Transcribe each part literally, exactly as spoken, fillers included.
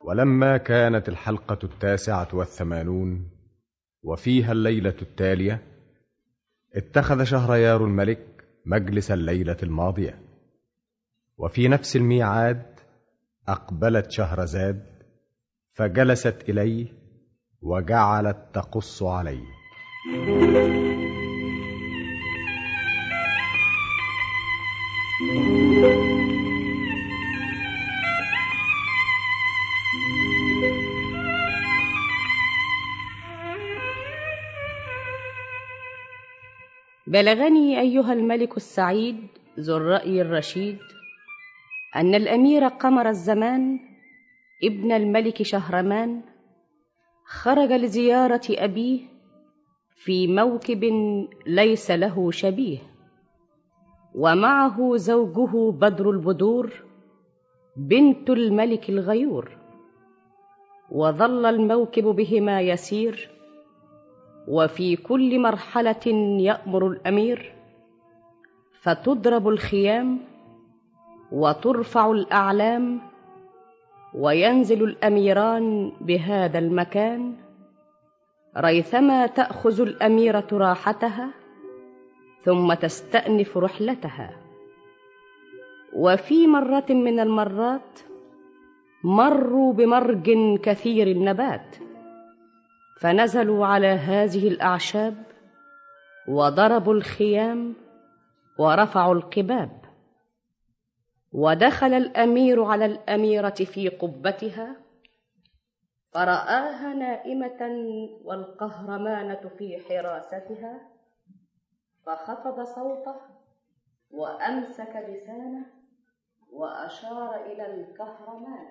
ولما كانت الحلقة التاسعة والثمانون وفيها الليلة التالية، اتخذ شهريار الملك مجلس الليلة الماضية، وفي نفس الميعاد أقبلت شهرزاد فجلست إليه وجعلت تقص عليه. بلغني أيها الملك السعيد ذو الرأي الرشيد أن الأمير قمر الزمان ابن الملك شهرمان خرج لزيارة أبيه في موكب ليس له شبيه، ومعه زوجه بدر البدور بنت الملك الغيور. وظل الموكب بهما يسير، وفي كل مرحلة يأمر الأمير فتضرب الخيام وترفع الأعلام، وينزل الأميران بهذا المكان ريثما تأخذ الأميرة راحتها ثم تستأنف رحلتها. وفي مرة من المرات مروا بمرج كثير النبات، فنزلوا على هذه الأعشاب وضربوا الخيام ورفعوا القباب. ودخل الأمير على الأميرة في قبتها فرآها نائمة والقهرمانة في حراستها، فخفض صوته وأمسك لسانه وأشار إلى الكهرمانة.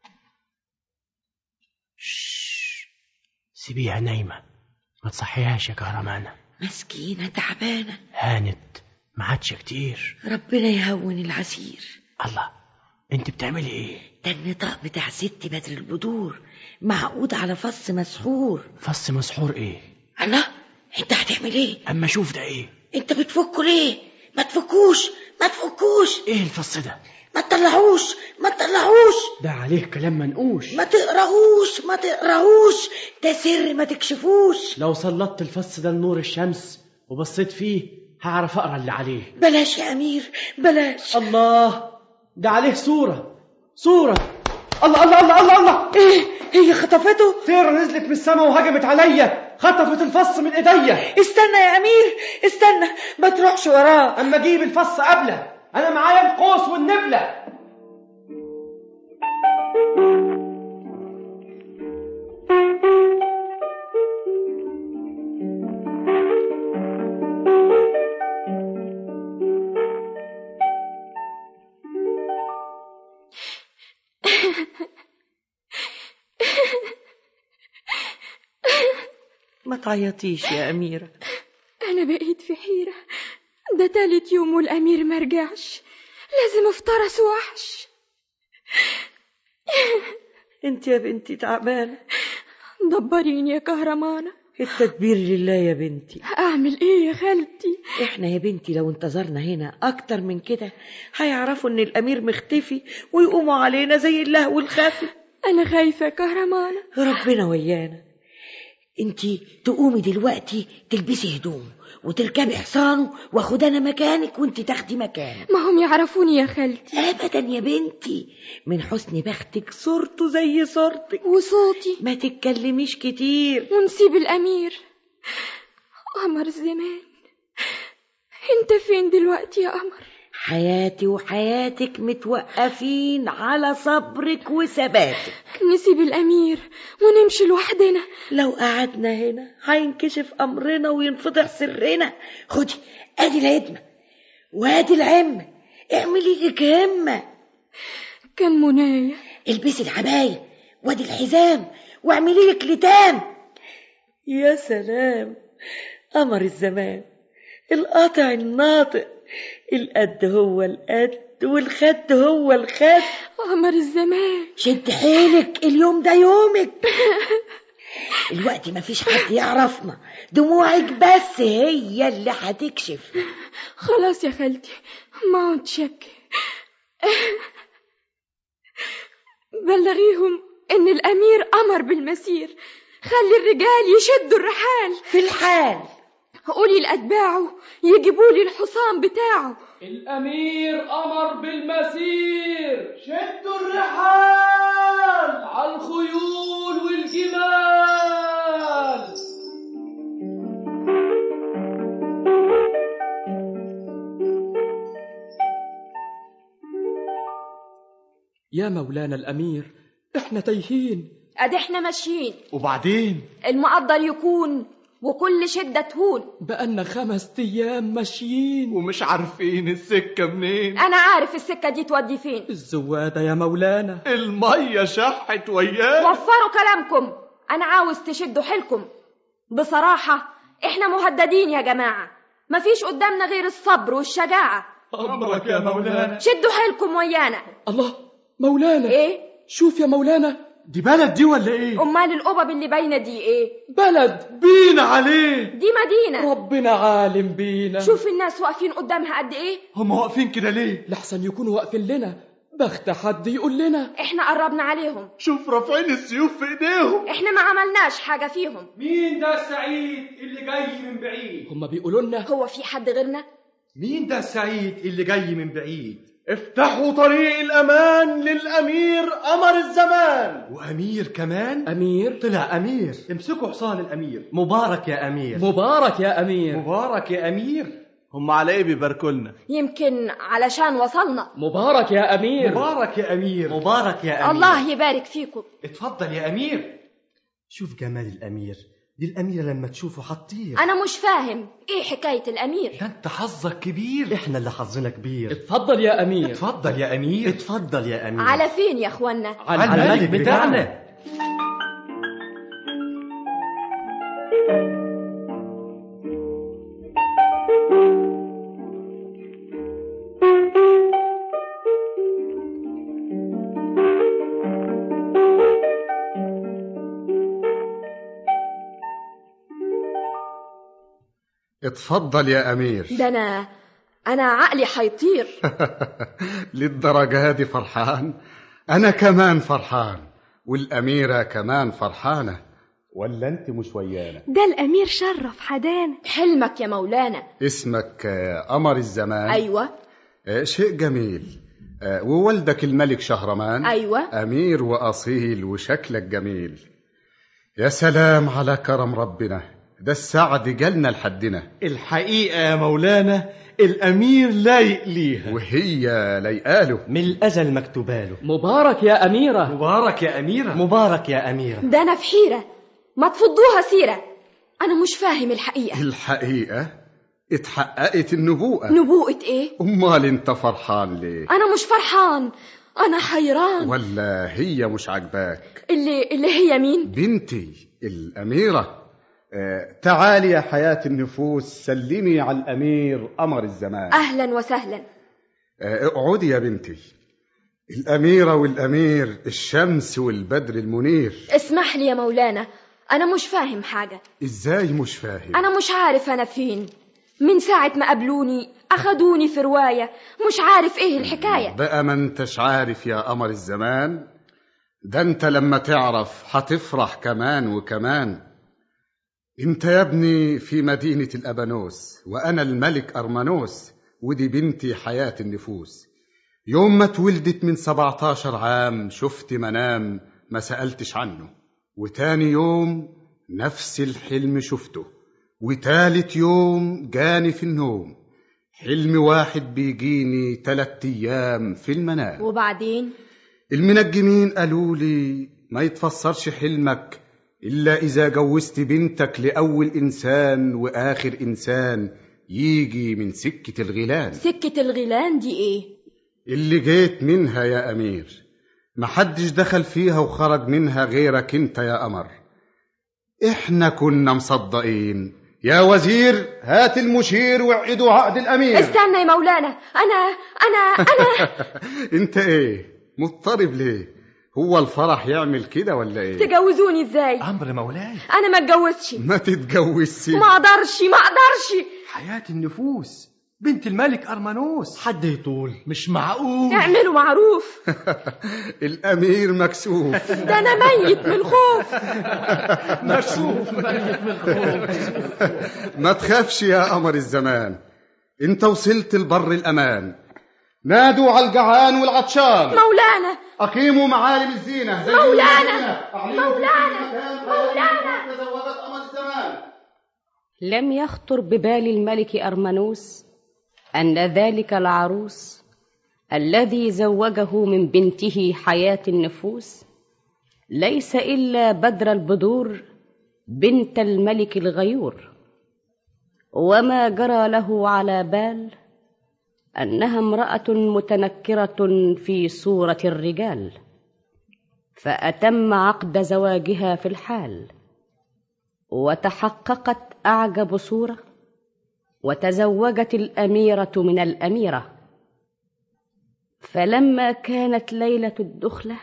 شش، سيبيها نايمة، ما تصحيهاش يا كهرمانة. مسكينة تعبانة، هانت ما عادش كتير. ربنا يهون العسير. الله، انت بتعملي ايه؟ ده النطاق بتاع ست بدر البدور معقود على فص مسحور. فص مسحور ايه؟ الله، انت هتعمل ايه؟ اما شوف ده ايه؟ انت بتفكه ليه؟ ما تفكوش ما تفكوش. ايه الفص ده؟ ما تطلعوش ما تطلعوش. ده عليه كلام منقوش. ما تقراهوش ما تقراهوش، ده سر ما تكشفوش. لو سلطت الفص ده لنور الشمس وبصيت فيه هعرف اقرا اللي عليه. بلاش يا امير بلاش. الله، ده عليه صورة صورة. الله الله الله الله الله. ايه هي خطفته؟ طيرة نزلت من السماء وهجمت عليا، خطفت الفص من ايديا. استنى يا امير استنى، ما تروحش وراه. اما اجيب الفص قبله، انا معايا القوس والنبلة. ما تعيطيش يا أميرة. أنا بقيت في حيرة، ده تالت يوم والأمير مرجعش، لازم افترس وحش. انت يا بنتي تعبانة، دبريني يا كهرمانة. التدبير لله يا بنتي. أعمل إيه يا خالتي؟ إحنا يا بنتي لو انتظرنا هنا أكتر من كده هيعرفوا إن الأمير مختفي ويقوموا علينا زي اللهو الخافي. أنا خايفة يا كهرمانة. ربنا ويانا. انتي تقومي دلوقتي تلبسي هدوم وتركبي حصانه واخد انا مكانك وانتي تاخدي مكانه. ما هم يعرفوني يا خالتي. ابدا يا بنتي، من حسن بختك صورته زي صورتك وصوتي. ما تتكلميش كتير ونسيب الامير. قمر زمان، انت فين دلوقتي يا قمر؟ حياتي وحياتك متوقفين على صبرك وثباتك. نسيب الأمير ونمشي لوحدنا. لو قعدنا هنا هينكشف أمرنا وينفضح سرنا. خدي ادي الهدمة وادي العمة، اعملي لك همة. كان منايا. البسي العباية وادي الحزام واعملي لك لتام. يا سلام، قمر الزمان، القاطع الناطق، القد هو القد والخد هو الخد. قمر الزمان، شد حيلك، اليوم ده يومك. الوقت ما فيش حد يعرفنا، دموعك بس هي اللي هتكشف. خلاص يا خالتي، ما عود شك. بلغيهم إن الأمير أمر بالمسير. خلي الرجال يشدوا الرحال. في الحال قولي لأتباعه يجيبولي الحصان بتاعه. الأمير أمر بالمسير. شدوا الرحال على الخيول والجمال. يا مولانا الأمير، احنا تايهين. ادي احنا ماشيين، وبعدين المقدر يكون وكل شدة تهون. بقالنا خمس أيام ماشيين ومش عارفين السكة منين. انا عارف السكة دي تودي فين. الزوادة يا مولانا، المية شحت وياه. وفروا كلامكم، انا عاوز تشدوا حيلكم. بصراحة احنا مهددين يا جماعة، مفيش قدامنا غير الصبر والشجاعة. أمرك يا مولانا. شدوا حيلكم ويانا. الله مولانا، ايه؟ شوف يا مولانا، دي بلد دي ولا ايه؟ امال القبب اللي باينه دي ايه؟ بلد بينا عليه. دي مدينه. ربنا عالم بينا. شوف الناس واقفين قدامها قد ايه. هم واقفين كده ليه؟ لحسن يكونوا واقفين لنا، بخت حد يقول لنا. احنا قربنا عليهم. شوف رافعين السيوف في ايديهم. احنا ما عملناش حاجه فيهم. مين ده السعيد اللي جاي من بعيد؟ هم بيقولوا لنا هو في حد غيرنا؟ مين ده السعيد اللي جاي من بعيد؟ افتحوا طريق الأمان للأمير قمر الزمان. وأمير كمان؟ أمير؟ طلع أمير. امسكوا حصان الأمير. مبارك يا أمير. مبارك يا أمير. مبارك يا أمير. هم على ايه بيباركوا لنا؟ يمكن علشان وصلنا. مبارك يا أمير. مبارك يا أمير. مبارك يا أمير. الله يبارك فيكم. اتفضل يا أمير. شوف جمال الأمير، دي الأميرة لما تشوفه حطير. أنا مش فاهم إيه حكاية الأمير. ده أنت حظك كبير. إحنا اللي حظنا كبير. اتفضل يا أمير. اتفضل يا أمير. اتفضل يا أمير. على فين يا أخوانا؟ على الملك بتاعنا. اتفضل يا أمير. ده أنا أنا عقلي حيطير. للدرجة دي فرحان؟ أنا كمان فرحان، والأميرة كمان فرحانة، ولا أنت مش ويانا؟ ده الأمير شرف حدانا. حلمك يا مولانا. اسمك قمر الزمان؟ أيوة. شيء جميل. وولدك الملك شهرمان؟ أيوة. أمير وأصيل وشكلك جميل. يا سلام على كرم ربنا، ده السعد جالنا لحدنا. الحقيقة يا مولانا الأمير لايق ليها، وهي لايقاله من الأزل مكتوباله. مبارك يا أميرة. مبارك يا أميرة. مبارك يا أميرة. ده أنا في حيرة، ما تفضوها سيرة. أنا مش فاهم الحقيقة. الحقيقة اتحققت النبوءة. نبوءة إيه؟ أمال أنت فرحان ليه؟ أنا مش فرحان، أنا حيران. ولا هي مش عجباك؟ اللي اللي هي مين؟ بنتي الأميرة. آه، تعالي يا حياة النفوس، سلمي على الأمير قمر الزمان. أهلا وسهلا. آه، اقعدي يا بنتي. الأميرة والأمير، الشمس والبدر المنير. اسمح لي يا مولانا، أنا مش فاهم حاجة. إزاي مش فاهم؟ أنا مش عارف أنا فين. من ساعة ما قابلوني أخدوني في رواية، مش عارف إيه الحكاية. بقى ما انتش عارف يا قمر الزمان؟ ده انت لما تعرف هتفرح كمان وكمان. انت يا ابني في مدينة الأبانوس، وأنا الملك أرمانوس، ودي بنتي حياة النفوس. يوم ما اتولدت من سبعتاشر عام شفت منام ما سألتش عنه، وتاني يوم نفس الحلم شفته، وتالت يوم جاني في النوم. حلم واحد بيجيني تلات أيام في المنام. وبعدين المنجمين قالوا لي ما يتفسرش حلمك إلا إذا جوزت بنتك لأول إنسان وآخر إنسان يجي من سكة الغيلان. سكة الغيلان دي إيه؟ اللي جيت منها يا أمير، محدش دخل فيها وخرج منها غيرك انت يا قمر. احنا كنا مصدقين. يا وزير هات المشير وعدوا عقد الأمير. استنى يا مولانا، أنا أنا أنا انت ايه مضطرب ليه؟ هو الفرح يعمل كده ولا ايه؟ تجوزوني ازاي؟ أمر مولاي. أنا ما اتجوزش. ما تتجوزش. ما أقدرش ما أقدرش. حياة النفوس بنت الملك أرمنوس. حد يطول، مش معقول. اعملوا معروف. الأمير مكسوف. ده أنا ميت من الخوف. مكسوف ميت من الخوف. ما تخافش يا قمر الزمان، انت وصلت البر الأمان. نادوا على الجعان والعطشان. مولانا أقيموا معالم الزينة. مولانا مولانا مولانا. تزوجت قمر الزمان. لم يخطر ببال الملك أرمنوس أن ذلك العروس الذي زوجه من بنته حياة النفوس ليس إلا بدر البدور بنت الملك الغيور، وما جرى له على بال أنها امرأة متنكرة في صورة الرجال، فأتم عقد زواجها في الحال، وتحققت أعجب صورة، وتزوجت الأميرة من الأميرة. فلما كانت ليلة الدخلة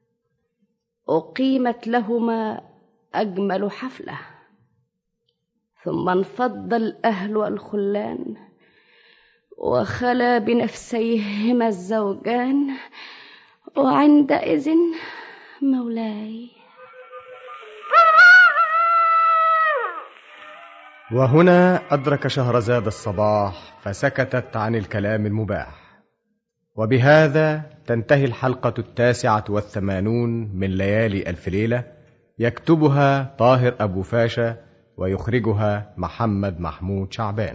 أقيمت لهما أجمل حفلة، ثم انفض الأهل والخلان، وخلا بنفسيهما الزوجان، وعندئذ مولاي. وهنا أدرك شهرزاد الصباح فسكتت عن الكلام المباح. وبهذا تنتهي الحلقة التاسعة والثمانون من ليالي ألف ليلة، يكتبها طاهر أبو فاشا ويخرجها محمد محمود شعبان.